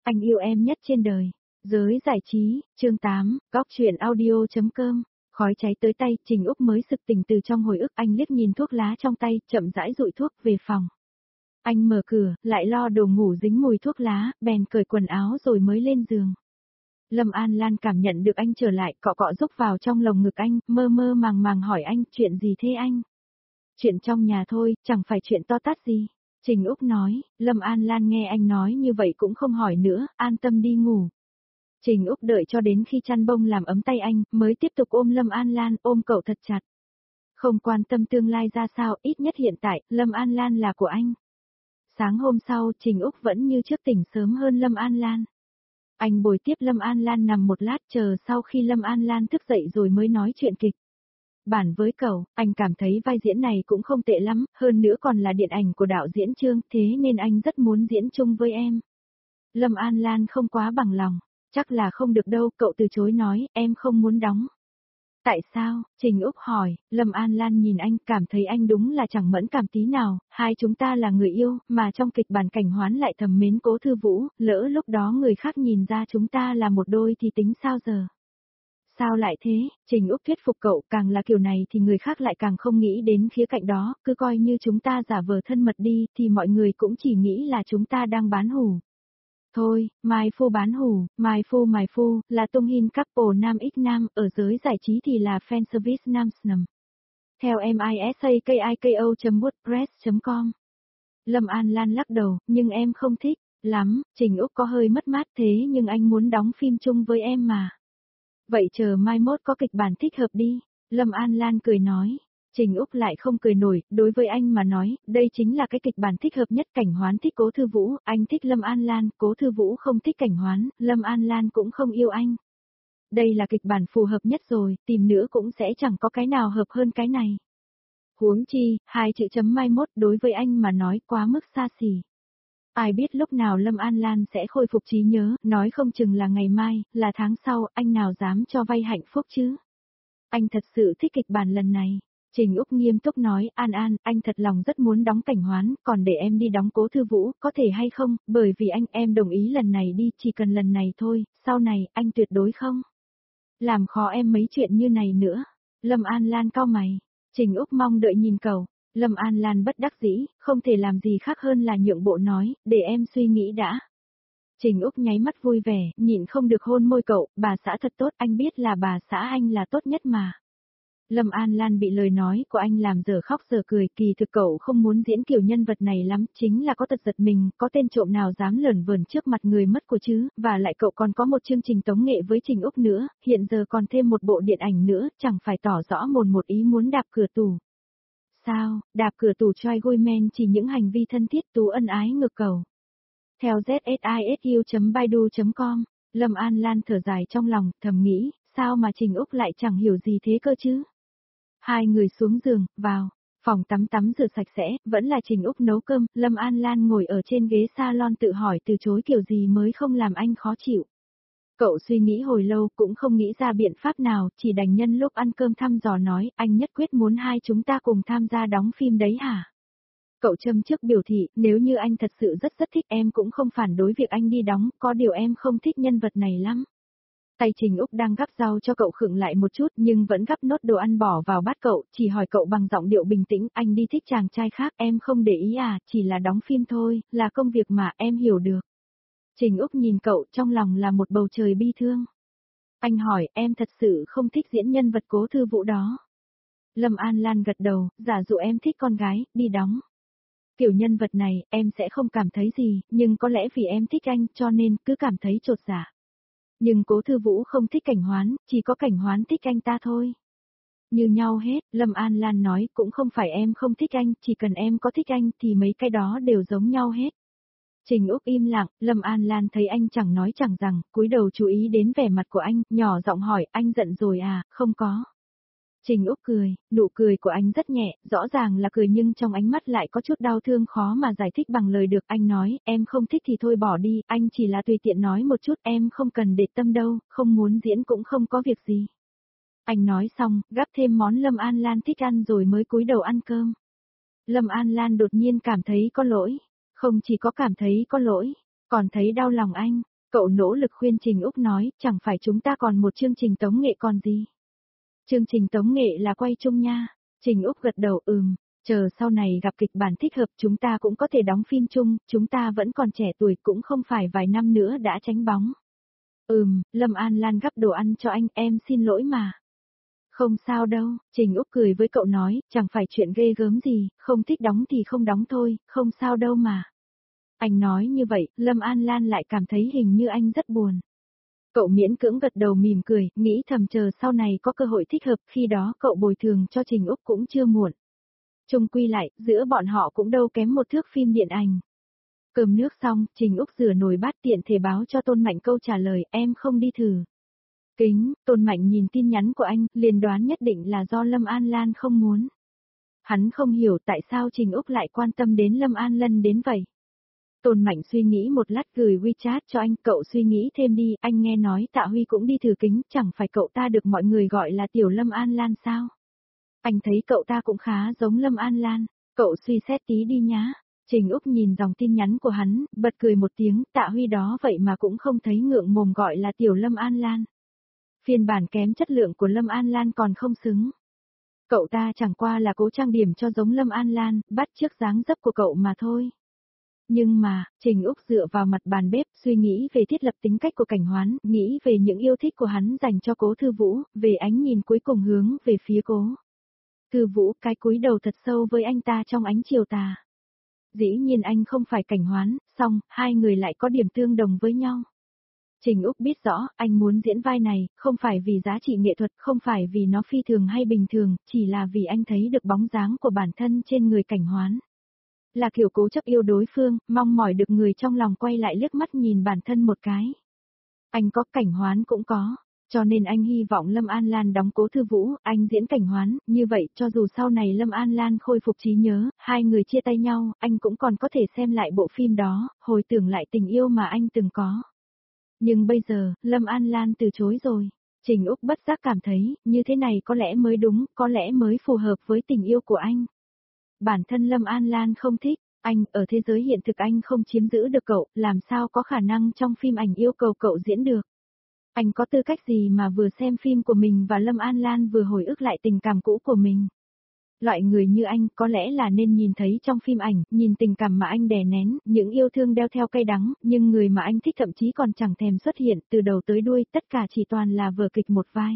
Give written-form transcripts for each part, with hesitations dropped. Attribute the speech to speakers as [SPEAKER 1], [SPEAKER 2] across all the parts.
[SPEAKER 1] Anh yêu em nhất trên đời. Giới giải trí, chương 8, góc truyện audio.com. Khói cháy tới tay, Trình Úc mới sực tỉnh từ trong hồi ức, anh liếc nhìn thuốc lá trong tay, chậm rãi dụi thuốc về phòng. Anh mở cửa, lại lo đồ ngủ dính mùi thuốc lá, bèn cởi quần áo rồi mới lên giường. Lâm An Lan cảm nhận được anh trở lại, cọ cọ rúc vào trong lồng ngực anh, mơ mơ màng màng hỏi anh, chuyện gì thế anh? Chuyện trong nhà thôi, chẳng phải chuyện to tát gì. Trình Úc nói, Lâm An Lan nghe anh nói như vậy cũng không hỏi nữa, an tâm đi ngủ. Trình Úc đợi cho đến khi chăn bông làm ấm tay anh, mới tiếp tục ôm Lâm An Lan, ôm cậu thật chặt. Không quan tâm tương lai ra sao, ít nhất hiện tại, Lâm An Lan là của anh. Sáng hôm sau, Trình Úc vẫn như trước tỉnh sớm hơn Lâm An Lan. Anh bồi tiếp Lâm An Lan nằm một lát chờ sau khi Lâm An Lan thức dậy rồi mới nói chuyện kịch. Bản với cậu, anh cảm thấy vai diễn này cũng không tệ lắm, hơn nữa còn là điện ảnh của đạo diễn Trương, thế nên anh rất muốn diễn chung với em. Lâm An Lan không quá bằng lòng, chắc là không được đâu, cậu từ chối nói, em không muốn đóng. Tại sao? Trình Úc hỏi, Lâm An Lan nhìn anh, cảm thấy anh đúng là chẳng mẫn cảm tí nào, hai chúng ta là người yêu, mà trong kịch bản Cảnh Hoán lại thầm mến Cố Thư Vũ, lỡ lúc đó người khác nhìn ra chúng ta là một đôi thì tính sao giờ? Sao lại thế? Trình Úc thuyết phục cậu, càng là kiểu này thì người khác lại càng không nghĩ đến khía cạnh đó, cứ coi như chúng ta giả vờ thân mật đi, thì mọi người cũng chỉ nghĩ là chúng ta đang bán hủ. Thôi, Mai Phu bán hủ, Mai Phu, là tung hin couple nam x nam, ở giới giải trí thì là fan service nam snầm. Theo misakiko.wordpress.com. Lâm An Lan lắc đầu, nhưng em không thích, lắm, Trình Úc có hơi mất mát thế nhưng anh muốn đóng phim chung với em mà. Vậy chờ mai mốt có kịch bản thích hợp đi, Lâm An Lan cười nói. Trình Úc lại không cười nổi, đối với anh mà nói, đây chính là cái kịch bản thích hợp nhất. Cảnh Hoán thích Cố Thư Vũ, anh thích Lâm An Lan, Cố Thư Vũ không thích Cảnh Hoán, Lâm An Lan cũng không yêu anh. Đây là kịch bản phù hợp nhất rồi, tìm nữa cũng sẽ chẳng có cái nào hợp hơn cái này. Huống chi, hai chữ chấm mai mốt đối với anh mà nói quá mức xa xỉ. Ai biết lúc nào Lâm An Lan sẽ khôi phục trí nhớ, nói không chừng là ngày mai, là tháng sau, anh nào dám cho vay hạnh phúc chứ. Anh thật sự thích kịch bản lần này. Trình Úc nghiêm túc nói, An An, anh thật lòng rất muốn đóng Cảnh Hoán, còn để em đi đóng Cố Thư Vũ, có thể hay không, bởi vì em đồng ý lần này đi, chỉ cần lần này thôi, sau này, anh tuyệt đối không. Làm khó em mấy chuyện như này nữa. Lâm An Lan cau mày. Trình Úc mong đợi nhìn cậu. Lâm An Lan bất đắc dĩ, không thể làm gì khác hơn là nhượng bộ nói, để em suy nghĩ đã. Trình Úc nháy mắt vui vẻ, nhịn không được hôn môi cậu, bà xã thật tốt, anh biết là bà xã anh là tốt nhất mà. Lâm An Lan bị lời nói của anh làm giờ khóc giờ cười, kỳ thực cậu không muốn diễn kiểu nhân vật này lắm, chính là có tật giật mình, có tên trộm nào dám lởn vởn trước mặt người mất của chứ, và lại cậu còn có một chương trình tống nghệ với Trình Úc nữa, hiện giờ còn thêm một bộ điện ảnh nữa, chẳng phải tỏ rõ một ý muốn đạp cửa tù. Sao, đạp cửa tù trai women chỉ những hành vi thân thiết tú ân ái ngược cầu. Theo zsisu.baidu.com, Lâm An Lan thở dài trong lòng, thầm nghĩ, sao mà Trình Úc lại chẳng hiểu gì thế cơ chứ? Hai người xuống giường, vào, phòng tắm rửa sạch sẽ, vẫn là Trình Úc nấu cơm, Lâm An Lan ngồi ở trên ghế salon tự hỏi từ chối kiểu gì mới không làm anh khó chịu. Cậu suy nghĩ hồi lâu cũng không nghĩ ra biện pháp nào, chỉ đành nhân lúc ăn cơm thăm dò nói, anh nhất quyết muốn hai chúng ta cùng tham gia đóng phim đấy hả? Cậu châm trước biểu thị, nếu như anh thật sự rất thích em cũng không phản đối việc anh đi đóng, có điều em không thích nhân vật này lắm. Tay Trình Úc đang gắp rau cho cậu khựng lại một chút nhưng vẫn gắp nốt đồ ăn bỏ vào bát cậu, chỉ hỏi cậu bằng giọng điệu bình tĩnh, anh đi thích chàng trai khác, em không để ý à, chỉ là đóng phim thôi, là công việc mà, em hiểu được. Trình Úc nhìn cậu, trong lòng là một bầu trời bi thương. Anh hỏi, em thật sự không thích diễn nhân vật Cố Thư Vũ đó. Lâm An Lan gật đầu, giả dụ em thích con gái, đi đóng. Kiểu nhân vật này, em sẽ không cảm thấy gì, nhưng có lẽ vì em thích anh, cho nên cứ cảm thấy chột dạ. Nhưng Cố Thư Vũ không thích Cảnh Hoán, chỉ có Cảnh Hoán thích anh ta thôi. Như nhau hết, Lâm An Lan nói, cũng không phải em không thích anh, chỉ cần em có thích anh thì mấy cái đó đều giống nhau hết. Trình Úc im lặng, Lâm An Lan thấy anh chẳng nói chẳng rằng, cúi đầu chú ý đến vẻ mặt của anh, nhỏ giọng hỏi, anh giận rồi à, không có. Trình Úc cười, nụ cười của anh rất nhẹ, rõ ràng là cười nhưng trong ánh mắt lại có chút đau thương khó mà giải thích bằng lời được. Anh nói, em không thích thì thôi bỏ đi, anh chỉ là tùy tiện nói một chút, em không cần để tâm đâu, không muốn diễn cũng không có việc gì. Anh nói xong, gắp thêm món Lâm An Lan thích ăn rồi mới cúi đầu ăn cơm. Lâm An Lan đột nhiên cảm thấy có lỗi, không chỉ có cảm thấy có lỗi, còn thấy đau lòng anh. Cậu nỗ lực khuyên Trình Úc nói, chẳng phải chúng ta còn một chương trình tống nghệ còn gì. Chương trình tống nghệ là quay chung nha. Trình Úc gật đầu chờ sau này gặp kịch bản thích hợp chúng ta cũng có thể đóng phim chung, chúng ta vẫn còn trẻ tuổi cũng không phải vài năm nữa đã tránh bóng. Lâm An Lan gắp đồ ăn cho anh, em xin lỗi mà. Không sao đâu, Trình Úc cười với cậu nói, chẳng phải chuyện ghê gớm gì, không thích đóng thì không đóng thôi, không sao đâu mà. Anh nói như vậy, Lâm An Lan lại cảm thấy hình như anh rất buồn. Cậu miễn cưỡng gật đầu mỉm cười, nghĩ thầm chờ sau này có cơ hội thích hợp, khi đó cậu bồi thường cho Trình Úc cũng chưa muộn. Chung quy lại, giữa bọn họ cũng đâu kém một thước phim điện ảnh. Cơm nước xong, Trình Úc rửa nồi bát tiện thể báo cho Tôn Mạnh câu trả lời, em không đi thử. Tôn Mạnh nhìn tin nhắn của anh, liền đoán nhất định là do Lâm An Lan không muốn. Hắn không hiểu tại sao Trình Úc lại quan tâm đến Lâm An Lân đến vậy. Tôn Mạnh suy nghĩ một lát gửi WeChat cho anh, cậu suy nghĩ thêm đi, anh nghe nói Tạ Huy cũng đi thử kính, chẳng phải cậu ta được mọi người gọi là tiểu Lâm An Lan sao? Anh thấy cậu ta cũng khá giống Lâm An Lan, cậu suy xét tí đi nhá. Trình Úc nhìn dòng tin nhắn của hắn, bật cười một tiếng, Tạ Huy đó vậy mà cũng không thấy ngượng mồm gọi là tiểu Lâm An Lan. Phiên bản kém chất lượng của Lâm An Lan còn không xứng. Cậu ta chẳng qua là cố trang điểm cho giống Lâm An Lan, bắt chước dáng dấp của cậu mà thôi. Nhưng mà, Trình Úc dựa vào mặt bàn bếp, suy nghĩ về thiết lập tính cách của Cảnh Hoán, nghĩ về những yêu thích của hắn dành cho Cố Thư Vũ, về ánh nhìn cuối cùng hướng về phía Cố Thư Vũ, cái cúi đầu thật sâu với anh ta trong ánh chiều tà. Dĩ nhiên anh không phải Cảnh Hoán, song, hai người lại có điểm tương đồng với nhau. Trình Úc biết rõ, anh muốn diễn vai này, không phải vì giá trị nghệ thuật, không phải vì nó phi thường hay bình thường, chỉ là vì anh thấy được bóng dáng của bản thân trên người Cảnh Hoán. Là kiểu cố chấp yêu đối phương, mong mỏi được người trong lòng quay lại liếc mắt nhìn bản thân một cái. Anh có, Cảnh Hoán cũng có, cho nên anh hy vọng Lâm An Lan đóng Cố Thư Vũ, anh diễn Cảnh Hoán, như vậy cho dù sau này Lâm An Lan khôi phục trí nhớ, hai người chia tay nhau, anh cũng còn có thể xem lại bộ phim đó, hồi tưởng lại tình yêu mà anh từng có. Nhưng bây giờ, Lâm An Lan từ chối rồi. Trình Úc bất giác cảm thấy, như thế này có lẽ mới đúng, có lẽ mới phù hợp với tình yêu của anh. Bản thân Lâm An Lan không thích, anh, ở thế giới hiện thực anh không chiếm giữ được cậu, làm sao có khả năng trong phim ảnh yêu cầu cậu diễn được. Anh có tư cách gì mà vừa xem phim của mình và Lâm An Lan vừa hồi ức lại tình cảm cũ của mình. Loại người như anh có lẽ là nên nhìn thấy trong phim ảnh, nhìn tình cảm mà anh đè nén, những yêu thương đeo theo cay đắng, nhưng người mà anh thích thậm chí còn chẳng thèm xuất hiện, từ đầu tới đuôi, tất cả chỉ toàn là vở kịch một vai.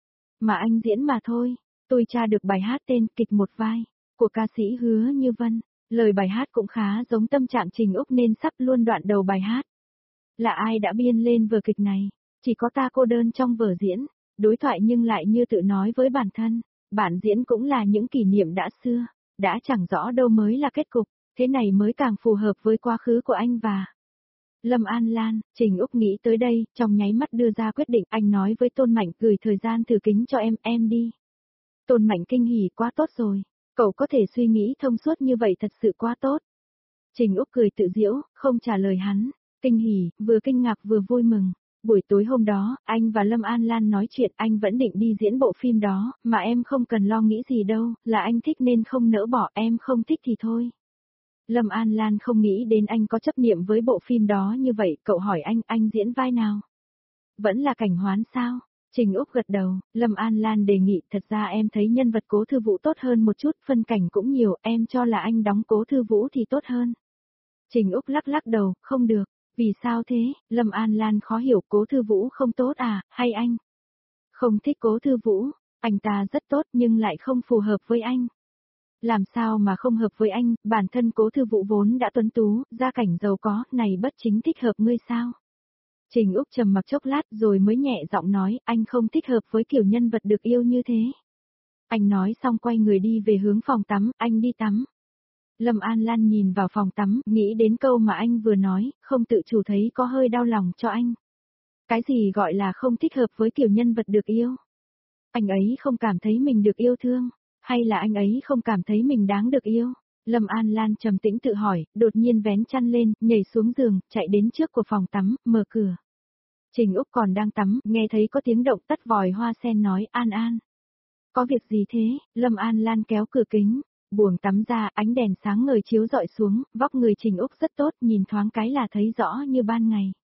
[SPEAKER 1] Mà anh diễn mà thôi, tôi tra được bài hát tên Kịch Một Vai, của ca sĩ Hứa Như Vân, lời bài hát cũng khá giống tâm trạng Trình Úc nên sắp luôn đoạn đầu bài hát. Là ai đã biên lên vở kịch này? Chỉ có ta cô đơn trong vở diễn, đối thoại nhưng lại như tự nói với bản thân. Bản diễn cũng là những kỷ niệm đã xưa, đã chẳng rõ đâu mới là kết cục, thế này mới càng phù hợp với quá khứ của anh và Lâm An Lan. Trình Úc nghĩ tới đây, trong nháy mắt đưa ra quyết định, anh nói với Tôn Mạnh gửi thời gian thử kính cho em đi. Tôn Mạnh kinh hỉ, quá tốt rồi, cậu có thể suy nghĩ thông suốt như vậy thật sự quá tốt. Trình Úc cười tự giễu, không trả lời hắn, kinh hỉ, vừa kinh ngạc vừa vui mừng. Buổi tối hôm đó, anh và Lâm An Lan nói chuyện, anh vẫn định đi diễn bộ phim đó, mà em không cần lo nghĩ gì đâu, là anh thích nên không nỡ bỏ, em không thích thì thôi. Lâm An Lan không nghĩ đến anh có chấp niệm với bộ phim đó như vậy, cậu hỏi anh diễn vai nào? Vẫn là Cảnh Hoán sao? Trình Úc gật đầu, Lâm An Lan đề nghị, thật ra em thấy nhân vật Cố Thư Vũ tốt hơn một chút, phân cảnh cũng nhiều, em cho là anh đóng Cố Thư Vũ thì tốt hơn. Trình Úc lắc lắc đầu, không được. Vì sao thế? Lâm An Lan khó hiểu, Cố Thư Vũ không tốt à, hay anh? Không thích Cố Thư Vũ, anh ta rất tốt nhưng lại không phù hợp với anh. Làm sao mà không hợp với anh, bản thân Cố Thư Vũ vốn đã tuấn tú, gia cảnh giàu có, này bất chính thích hợp ngươi sao? Trình Úc trầm mặc chốc lát rồi mới nhẹ giọng nói, anh không thích hợp với kiểu nhân vật được yêu như thế. Anh nói xong quay người đi về hướng phòng tắm, anh đi tắm. Lâm An Lan nhìn vào phòng tắm, nghĩ đến câu mà anh vừa nói, không tự chủ thấy có hơi đau lòng cho anh. Cái gì gọi là không thích hợp với kiểu nhân vật được yêu? Anh ấy không cảm thấy mình được yêu thương, hay là anh ấy không cảm thấy mình đáng được yêu? Lâm An Lan trầm tĩnh tự hỏi, đột nhiên vén chăn lên, nhảy xuống giường, chạy đến trước của phòng tắm, mở cửa. Trình Úc còn đang tắm, nghe thấy có tiếng động tắt vòi hoa sen nói, An An. Có việc gì thế? Lâm An Lan kéo cửa kính. Buồng tắm ra, ánh đèn sáng ngời chiếu rọi xuống, vóc người Trình Úc rất tốt, nhìn thoáng cái là thấy rõ như ban ngày.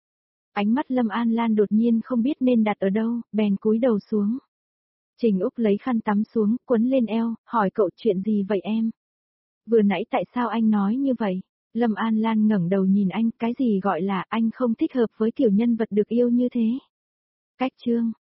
[SPEAKER 1] Ánh mắt Lâm An Lan đột nhiên không biết nên đặt ở đâu, bèn cúi đầu xuống. Trình Úc lấy khăn tắm xuống, quấn lên eo, hỏi cậu chuyện gì vậy em? Vừa nãy tại sao anh nói như vậy? Lâm An Lan ngẩng đầu nhìn anh, cái gì gọi là anh không thích hợp với kiểu nhân vật được yêu như thế? Cách chương